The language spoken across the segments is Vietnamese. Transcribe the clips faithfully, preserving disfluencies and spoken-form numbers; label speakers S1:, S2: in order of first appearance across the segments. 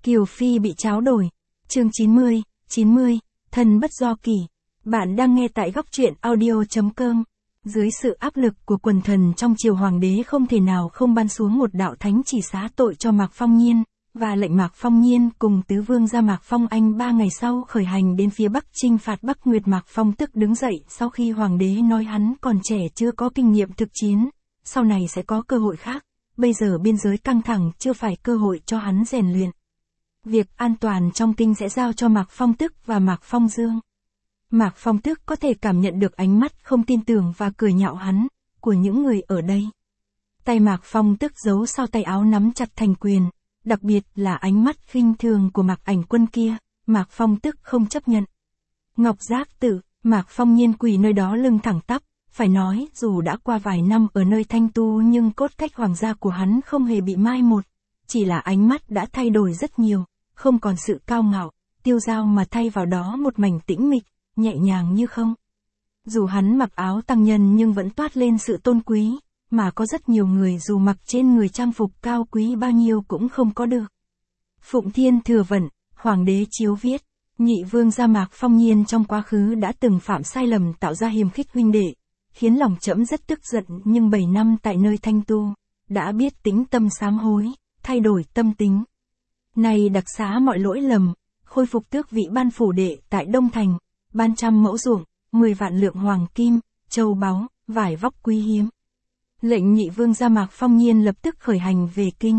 S1: Kiều Phi bị tráo đổi. Chương chín mươi, chín mươi, thân bất do kỳ. Bạn đang nghe tại góc truyện audio chấm com. Dưới sự áp lực của quần thần trong triều hoàng đế không thể nào không ban xuống một đạo thánh chỉ xá tội cho Mạc Phong Nhiên, và lệnh Mạc Phong Nhiên cùng tứ vương gia Mạc Phong Anh ba ngày sau khởi hành đến phía Bắc chinh phạt Bắc Nguyệt. Mạc Phong tức đứng dậy sau khi hoàng đế nói hắn còn trẻ chưa có kinh nghiệm thực chiến, sau này sẽ có cơ hội khác, bây giờ biên giới căng thẳng chưa phải cơ hội cho hắn rèn luyện. Việc an toàn trong kinh sẽ giao cho Mạc Phong Tức và Mạc Phong Dương. Mạc Phong Tức có thể cảm nhận được ánh mắt không tin tưởng và cười nhạo hắn, của những người ở đây. Tay Mạc Phong Tức giấu sau tay áo nắm chặt thành quyền, đặc biệt là ánh mắt khinh thường của Mạc Ảnh Quân kia, Mạc Phong Tức không chấp nhận. Ngọc Giác Tự, Mạc Phong Nhiên quỳ nơi đó lưng thẳng tắp, phải nói dù đã qua vài năm ở nơi Thanh Tu nhưng cốt cách hoàng gia của hắn không hề bị mai một, chỉ là ánh mắt đã thay đổi rất nhiều, không còn sự cao ngạo, tiêu dao mà thay vào đó một mảnh tĩnh mịch, nhẹ nhàng như không. Dù hắn mặc áo tăng nhân nhưng vẫn toát lên sự tôn quý, mà có rất nhiều người dù mặc trên người trang phục cao quý bao nhiêu cũng không có được. Phụng Thiên Thừa Vận, Hoàng đế chiếu viết, nhị vương gia Mạc Phong Nhiên trong quá khứ đã từng phạm sai lầm tạo ra hiềm khích huynh đệ, khiến lòng trẫm rất tức giận, nhưng bảy năm tại nơi Thanh Tu, đã biết tĩnh tâm sám hối, thay đổi tâm tính. Nay đặc xá mọi lỗi lầm, khôi phục tước vị ban phủ đệ tại Đông Thành, ban trăm mẫu ruộng, mười vạn lượng hoàng kim, châu báu, vải vóc quý hiếm. Lệnh nhị vương gia Mạc Phong Nhiên lập tức khởi hành về kinh.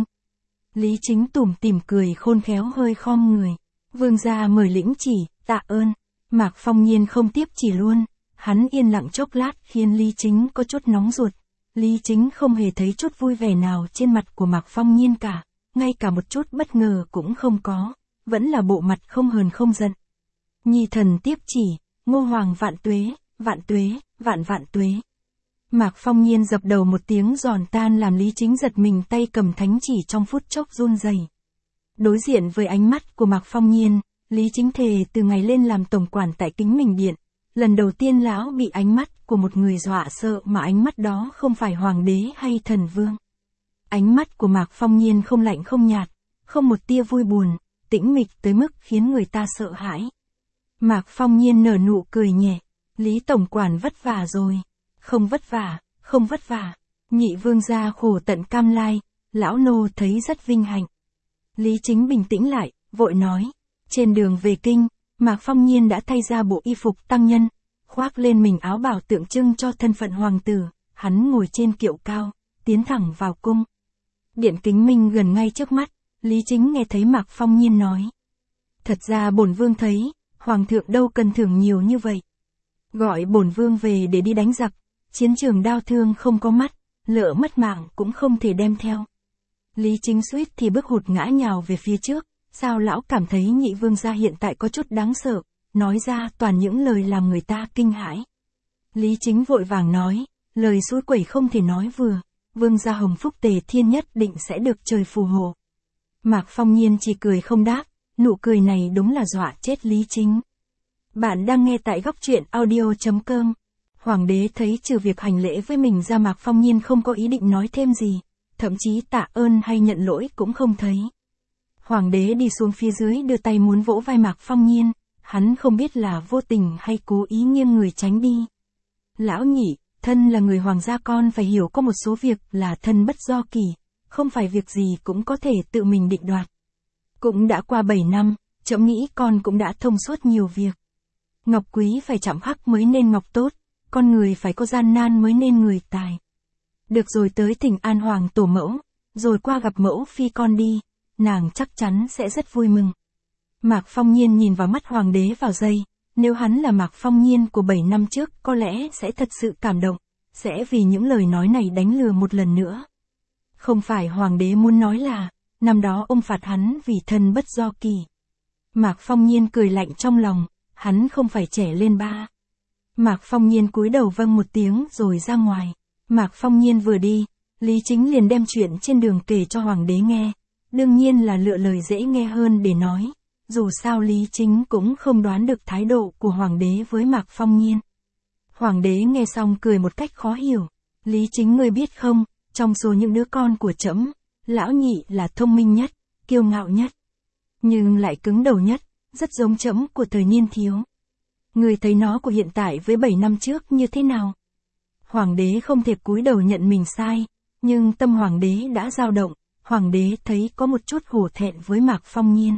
S1: Lý Chính tủm tỉm cười khôn khéo hơi khom người. Vương gia mời lĩnh chỉ, tạ ơn. Mạc Phong Nhiên không tiếp chỉ luôn. Hắn yên lặng chốc lát khiến Lý Chính có chút nóng ruột. Lý Chính không hề thấy chút vui vẻ nào trên mặt của Mạc Phong Nhiên cả, ngay cả một chút bất ngờ cũng không có, vẫn là bộ mặt không hờn không giận. Nhi thần tiếp chỉ, Ngô Hoàng vạn tuế, vạn tuế, vạn vạn tuế. Mạc Phong Nhiên dập đầu một tiếng giòn tan làm Lý Chính giật mình, tay cầm thánh chỉ trong phút chốc run rẩy. Đối diện với ánh mắt của Mạc Phong Nhiên, Lý Chính thề từ ngày lên làm tổng quản tại Kính Mình Điện, lần đầu tiên lão bị ánh mắt của một người dọa sợ, mà ánh mắt đó không phải hoàng đế hay thần vương. Ánh mắt của Mạc Phong Nhiên không lạnh không nhạt, không một tia vui buồn, tĩnh mịch tới mức khiến người ta sợ hãi. Mạc Phong Nhiên nở nụ cười nhẹ, Lý tổng quản vất vả rồi. Không vất vả, không vất vả. Nhị vương gia khổ tận cam lai, lão nô thấy rất vinh hạnh. Lý Chính bình tĩnh lại, vội nói. Trên đường về kinh, Mạc Phong Nhiên đã thay ra bộ y phục tăng nhân, khoác lên mình áo bào tượng trưng cho thân phận hoàng tử, hắn ngồi trên kiệu cao, tiến thẳng vào cung. Điện Kính Minh gần ngay trước mắt, Lý Chính nghe thấy Mạc Phong Nhiên nói. Thật ra bổn vương thấy, hoàng thượng đâu cần thưởng nhiều như vậy. Gọi bổn vương về để đi đánh giặc, chiến trường đao thương không có mắt, lỡ mất mạng cũng không thể đem theo. Lý Chính suýt thì bước hụt ngã nhào về phía trước, sao lão cảm thấy nhị vương gia hiện tại có chút đáng sợ, nói ra toàn những lời làm người ta kinh hãi. Lý Chính vội vàng nói, lời suối quẩy không thể nói vừa, vương gia hồng phúc tề thiên nhất định sẽ được trời phù hộ. Mạc Phong Nhiên chỉ cười không đáp, nụ cười này đúng là dọa chết Lý Chính. Bạn đang nghe tại góc truyện audio chấm com. Hoàng đế thấy trừ việc hành lễ với mình ra, Mạc Phong Nhiên không có ý định nói thêm gì, thậm chí tạ ơn hay nhận lỗi cũng không thấy. Hoàng đế đi xuống phía dưới đưa tay muốn vỗ vai Mạc Phong Nhiên, hắn không biết là vô tình hay cố ý nghiêng người tránh đi. Lão nhị, thân là người hoàng gia con phải hiểu có một số việc là thân bất do kỳ, không phải việc gì cũng có thể tự mình định đoạt. Cũng đã qua bảy năm, trẫm nghĩ con cũng đã thông suốt nhiều việc. Ngọc quý phải chạm khắc mới nên ngọc tốt, con người phải có gian nan mới nên người tài. Được rồi, tới thỉnh an hoàng tổ mẫu, rồi qua gặp mẫu phi con đi, nàng chắc chắn sẽ rất vui mừng. Mạc Phong Nhiên nhìn vào mắt hoàng đế vào giây, nếu hắn là Mạc Phong Nhiên của bảy năm trước có lẽ sẽ thật sự cảm động, sẽ vì những lời nói này đánh lừa một lần nữa. Không phải hoàng đế muốn nói là, năm đó ông phạt hắn vì thân bất do kỳ. Mạc Phong Nhiên cười lạnh trong lòng, hắn không phải trẻ lên ba. Mạc Phong Nhiên cúi đầu vâng một tiếng rồi ra ngoài. Mạc Phong Nhiên vừa đi, Lý Chính liền đem chuyện trên đường kể cho hoàng đế nghe, đương nhiên là lựa lời dễ nghe hơn để nói, dù sao Lý Chính cũng không đoán được thái độ của hoàng đế với Mạc Phong Nhiên. Hoàng đế nghe xong cười một cách khó hiểu, Lý Chính ngươi biết không, trong số những đứa con của trẫm, lão nhị là thông minh nhất, kiêu ngạo nhất. nhưng lại cứng đầu nhất, rất giống trẫm của thời niên thiếu. Người thấy nó của hiện tại với bảy năm trước như thế nào? Hoàng đế không thể cúi đầu nhận mình sai, nhưng tâm hoàng đế đã dao động, hoàng đế thấy có một chút hổ thẹn với Mạc Phong Nhiên.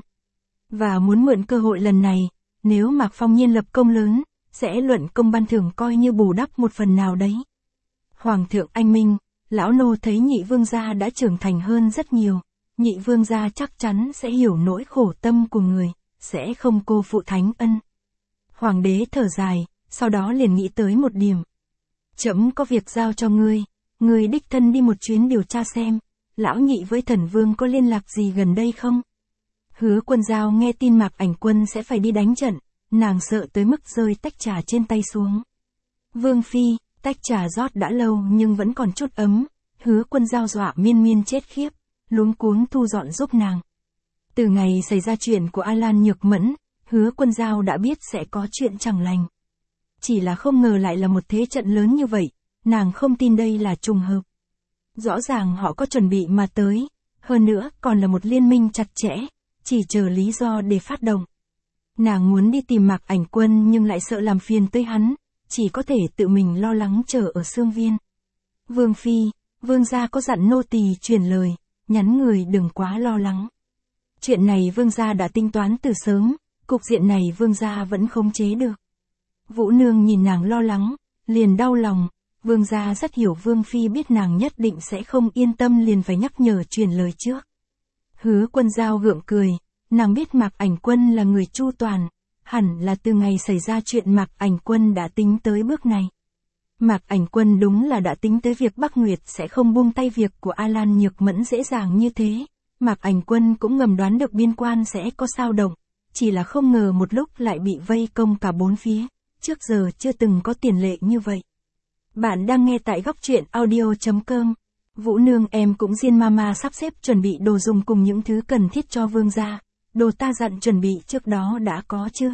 S1: Và muốn mượn cơ hội lần này, nếu Mạc Phong Nhiên lập công lớn, sẽ luận công ban thưởng coi như bù đắp một phần nào đấy. Hoàng thượng anh minh, lão nô thấy nhị vương gia đã trưởng thành hơn rất nhiều, nhị vương gia chắc chắn sẽ hiểu nỗi khổ tâm của người, sẽ không cô phụ thánh ân. Hoàng đế thở dài, sau đó liền nghĩ tới một điểm. Trẫm có việc giao cho ngươi, ngươi đích thân đi một chuyến điều tra xem, lão nhị với thần vương có liên lạc gì gần đây không? Hứa Quân Giao nghe tin Mạc Ảnh Quân sẽ phải đi đánh trận, nàng sợ tới mức rơi tách trà trên tay xuống. Vương phi, tách trà rót đã lâu nhưng vẫn còn chút ấm, Hứa Quân Giao dọa miên miên chết khiếp, luống cuống thu dọn giúp nàng. Từ ngày xảy ra chuyện của A Lan Nhược Mẫn, Hứa Quân Giao đã biết sẽ có chuyện chẳng lành. Chỉ là không ngờ lại là một thế trận lớn như vậy, nàng không tin đây là trùng hợp. Rõ ràng họ có chuẩn bị mà tới, hơn nữa còn là một liên minh chặt chẽ, chỉ chờ lý do để phát động. Nàng muốn đi tìm Mạc Ảnh Quân nhưng lại sợ làm phiền tới hắn, chỉ có thể tự mình lo lắng chờ ở Xương Viên. Vương phi, vương gia có dặn nô tỳ truyền lời, nhắn người đừng quá lo lắng. Chuyện này vương gia đã tính toán từ sớm, cục diện này vương gia vẫn khống chế được. Vũ Nương nhìn nàng lo lắng, liền đau lòng, vương gia rất hiểu vương phi biết nàng nhất định sẽ không yên tâm liền phải nhắc nhở truyền lời trước. Hứa Quân Giao gượng cười, nàng biết Mạc Ảnh Quân là người chu toàn, hẳn là từ ngày xảy ra chuyện Mạc Ảnh Quân đã tính tới bước này. Mạc Ảnh Quân đúng là đã tính tới việc Bắc Nguyệt sẽ không buông tay việc của A Lan Nhược Mẫn dễ dàng như thế. Mạc Ảnh Quân cũng ngầm đoán được biên quan sẽ có sao động, chỉ là không ngờ một lúc lại bị vây công cả bốn phía, trước giờ chưa từng có tiền lệ như vậy. Bạn đang nghe tại góc truyện audio chấm com. Vũ Nương em cũng Diên Mama sắp xếp chuẩn bị đồ dùng cùng những thứ cần thiết cho vương gia, đồ ta dặn chuẩn bị trước đó đã có chưa?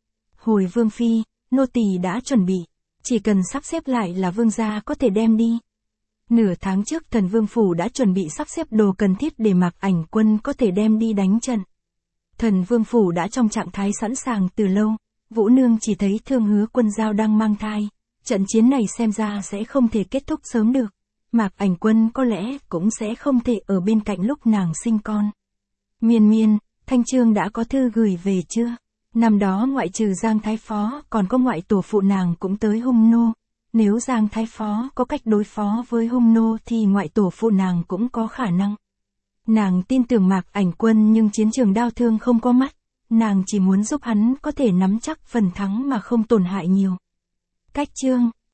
S1: Hồi vương phi, nô tỳ đã chuẩn bị, chỉ cần sắp xếp lại là vương gia có thể đem đi. Nửa tháng trước thần vương phủ đã chuẩn bị sắp xếp đồ cần thiết để Mạc Ảnh Quân có thể đem đi đánh trận. Thần vương phủ đã trong trạng thái sẵn sàng từ lâu, Vũ Nương chỉ thấy thương Hứa Quân Giao đang mang thai, trận chiến này xem ra sẽ không thể kết thúc sớm được. Mạc Ảnh Quân có lẽ cũng sẽ không thể ở bên cạnh lúc nàng sinh con. Miên miên, Thanh Trương đã có thư gửi về chưa? Năm đó ngoại trừ Giang Thái Phó còn có ngoại tổ phụ nàng cũng tới hung nô. Nếu Giang Thái Phó có cách đối phó với hung nô thì ngoại tổ phụ nàng cũng có khả năng. Nàng tin tưởng Mạc Ảnh Quân nhưng chiến trường đao thương không có mắt. Nàng chỉ muốn giúp hắn có thể nắm chắc phần thắng mà không tổn hại nhiều. Cách chương